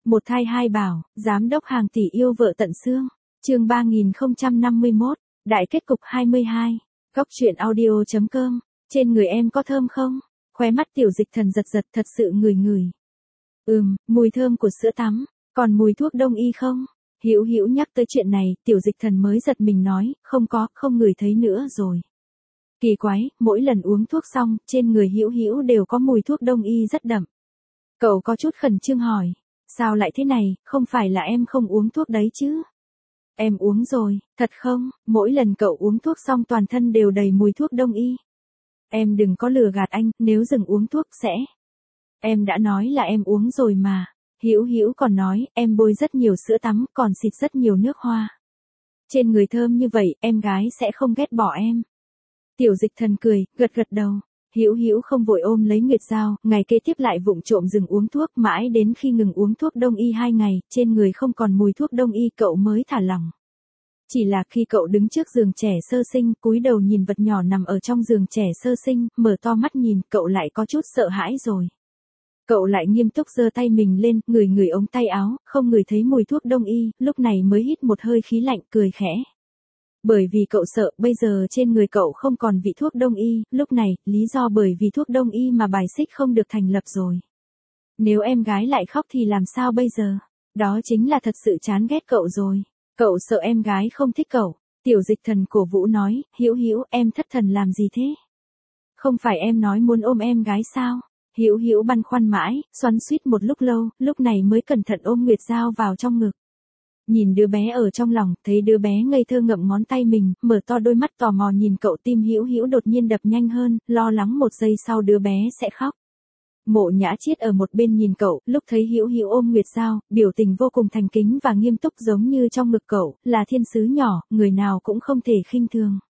Một thai hai bảo, giám đốc hàng tỷ yêu vợ tận xương. Chương 3051, đại kết cục 22. Góc truyện audio.com. Trên người em có thơm không? Khóe mắt Tiểu Dịch Thần giật giật, thật sự ngửi. Mùi thơm của sữa tắm, còn mùi thuốc đông y không? Hữu Hữu nhắc tới chuyện này, Tiểu Dịch Thần mới giật mình nói, không ngửi thấy nữa rồi. Kỳ quái, mỗi lần uống thuốc xong, trên người Hữu Hữu đều có mùi thuốc đông y rất đậm. Cậu có chút khẩn trương hỏi, sao lại thế này, không phải là em không uống thuốc đấy chứ? Em uống rồi, thật không? Mỗi lần cậu uống thuốc xong toàn thân đều đầy mùi thuốc đông y. Em đừng có lừa gạt anh, nếu dừng uống thuốc sẽ. Em đã nói là em uống rồi mà. Hữu Hữu còn nói, em bôi rất nhiều sữa tắm, còn xịt rất nhiều nước hoa. Trên người thơm như vậy, em gái sẽ không ghét bỏ em. Tiểu Dịch Thần cười, gật đầu. Hữu Hữu không vội ôm lấy Nguyệt Giao, ngày kế tiếp lại vụng trộm dừng uống thuốc, mãi đến khi ngừng uống thuốc đông y 2 ngày, trên người không còn mùi thuốc đông y cậu mới thả lỏng. Chỉ là khi cậu đứng trước giường trẻ sơ sinh, cúi đầu nhìn vật nhỏ nằm ở trong giường trẻ sơ sinh, mở to mắt nhìn, cậu lại có chút sợ hãi rồi. Cậu lại nghiêm túc giơ tay mình lên, ngửi ống tay áo, không ngửi thấy mùi thuốc đông y, lúc này mới hít một hơi khí lạnh, cười khẽ. Bởi vì cậu sợ, bây giờ trên người cậu không còn vị thuốc đông y, lúc này, lý do bởi vì thuốc đông y mà bài xích không được thành lập rồi. Nếu em gái lại khóc thì làm sao bây giờ? Đó chính là thật sự chán ghét cậu rồi. Cậu sợ em gái không thích cậu. Tiểu Dịch Thần cổ vũ nói, Hữu Hữu, em thất thần làm gì thế? Không phải em nói muốn ôm em gái sao? Hữu Hữu băn khoăn mãi, xoắn xuýt một lúc lâu, lúc này mới cẩn thận ôm Nguyệt Giao vào trong ngực. Nhìn đứa bé ở trong lòng, thấy đứa bé ngây thơ ngậm ngón tay mình, mở to đôi mắt tò mò nhìn cậu, tim Hữu Hữu đột nhiên đập nhanh hơn, lo lắng một giây sau đứa bé sẽ khóc. Mộ Nhã Chiết ở một bên nhìn cậu, lúc thấy Hữu Hữu ôm Nguyệt Giao, biểu tình vô cùng thành kính và nghiêm túc giống như trong ngực cậu, là thiên sứ nhỏ, người nào cũng không thể khinh thường.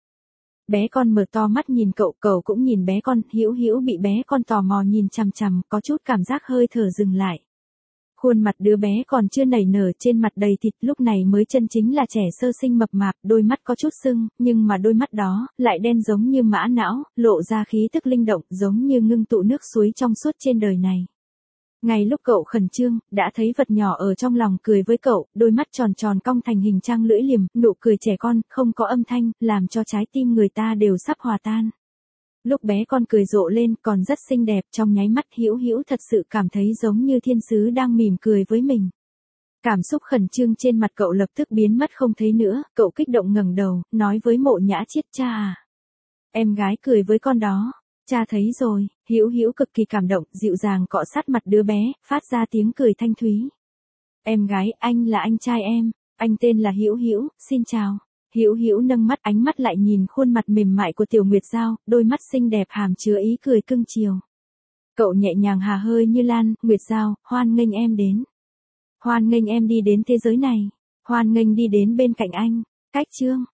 Bé con mở to mắt nhìn cậu, cậu cũng nhìn bé con, Hữu Hữu bị bé con tò mò nhìn chằm chằm, có chút cảm giác hơi thở dừng lại. Khuôn mặt đứa bé còn chưa nảy nở, trên mặt đầy thịt, lúc này mới chân chính là trẻ sơ sinh mập mạp, đôi mắt có chút sưng, nhưng mà đôi mắt đó, lại đen giống như mã não, lộ ra khí tức linh động, giống như ngưng tụ nước suối trong suốt trên đời này. Ngay lúc cậu khẩn trương, đã thấy vật nhỏ ở trong lòng cười với cậu, đôi mắt tròn tròn cong thành hình trang lưỡi liềm, nụ cười trẻ con, không có âm thanh, làm cho trái tim người ta đều sắp hòa tan. Lúc bé con cười rộ lên, còn rất xinh đẹp, trong nháy mắt Hữu Hữu thật sự cảm thấy giống như thiên sứ đang mỉm cười với mình. Cảm xúc khẩn trương trên mặt cậu lập tức biến mất không thấy nữa, cậu kích động ngẩng đầu, nói với Mộ Nhã Chiết, cha à. Em gái cười với con đó, cha thấy rồi. Hữu Hữu cực kỳ cảm động, dịu dàng cọ sát mặt đứa bé, phát ra tiếng cười thanh thúy. Em gái, anh là anh trai em, anh tên là Hữu Hữu, xin chào. Hữu Hữu nâng mắt, ánh mắt lại nhìn khuôn mặt mềm mại của Tiểu Nguyệt Giao, đôi mắt xinh đẹp hàm chứa ý cười cưng chiều. Cậu nhẹ nhàng hà hơi như lan, Nguyệt Giao, hoan nghênh em đến. Hoan nghênh em đi đến thế giới này. Hoan nghênh đi đến bên cạnh anh. Cách chương.